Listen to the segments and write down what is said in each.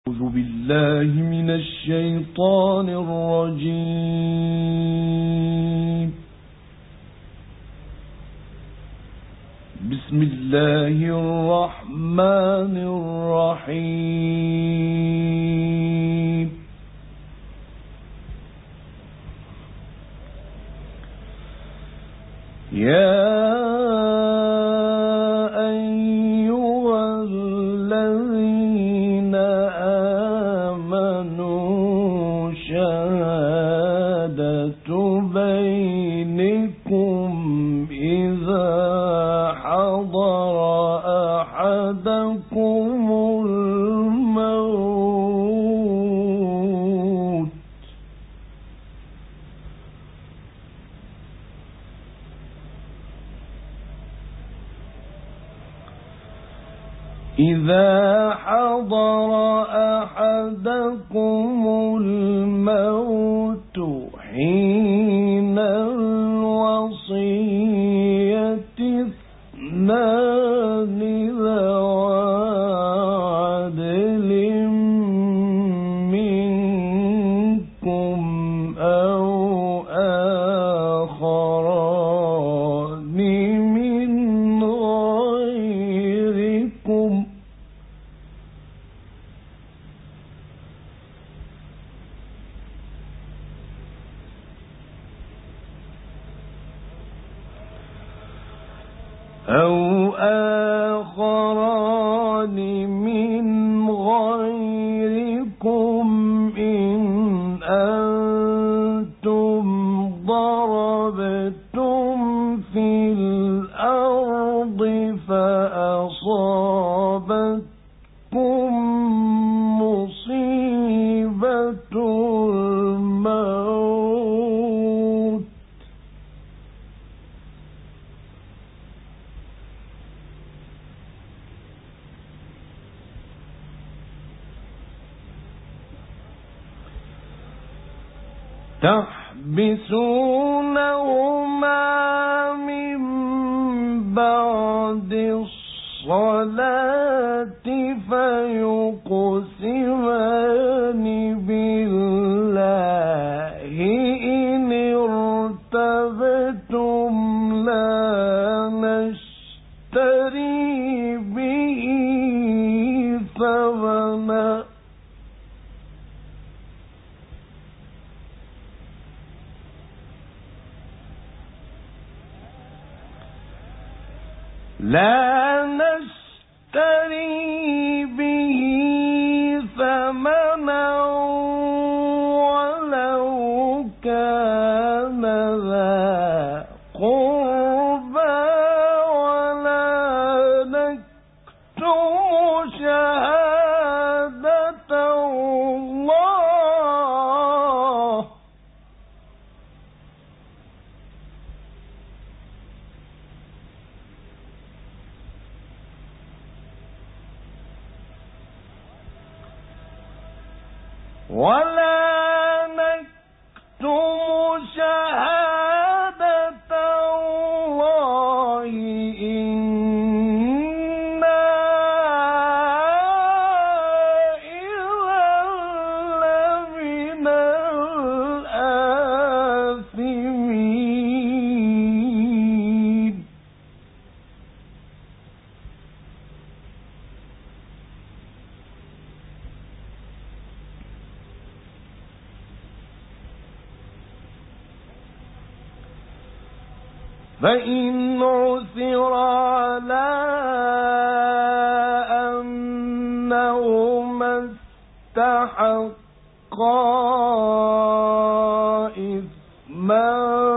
أعوذ بالله من الشيطان الرجيم. بسم الله الرحمن الرحيم. يا أيها الذين آمنوا شهادة بينكم إذا حضر أحدكم الموت حين الوصية اثنان ذوى عدل منكم أو آخران من غيركم إن أنتم ضربتم في الأرض فأصابتكم مصيبة الموت تحبسونهما من بعد الصلاة فيقسمان بالله إن ارتبتم لا نشتري به ثمنا ولو كان ذا قربى ولا نكتم شهادة الله إنا إذا لمن الآثمين فإن عثر على أنهما استحقا إثما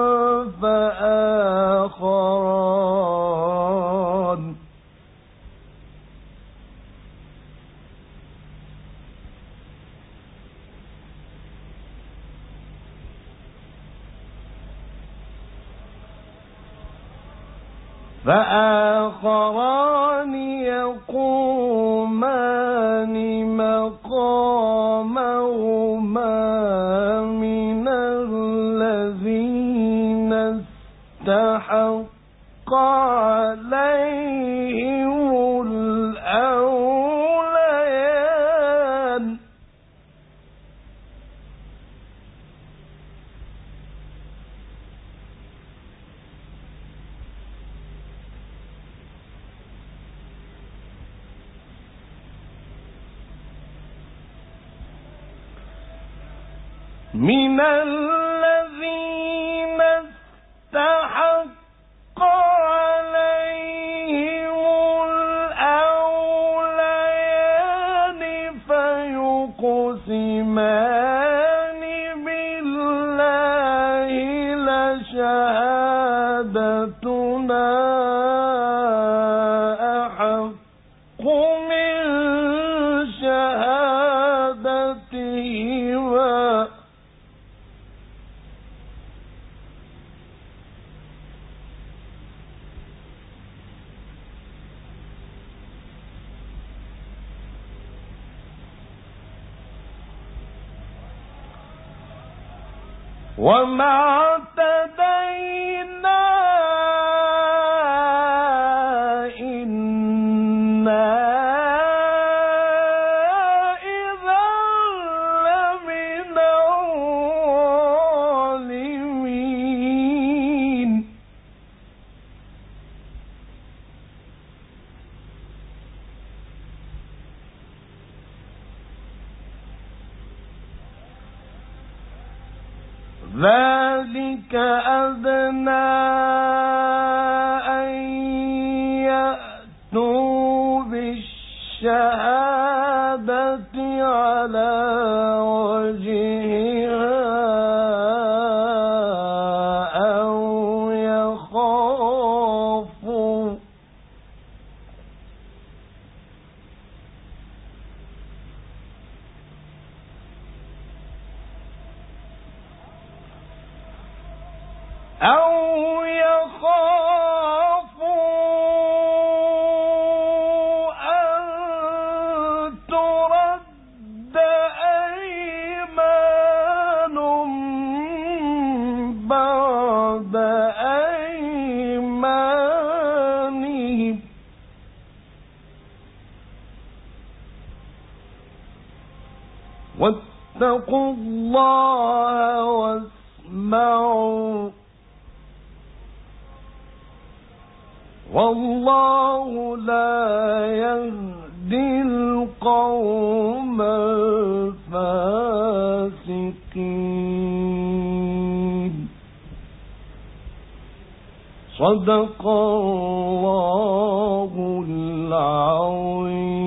فآخران يقومان مقامهما من الذين استحق عليهم الأوليان من الذين استحق عليهم الأوليان فيقسمان بالله لشهادتنا أحق من شهادتهما وما اعتدينا إنا إذا لمن الظالمين ذلك أدنى أن يأتوا بالشهادة على وجهها أو يخافوا أن ترد أيمان بعد أيمانهم واتقوا الله واسمعوا والله لا يهدي القوم الفاسقين. صدق الله العظيم.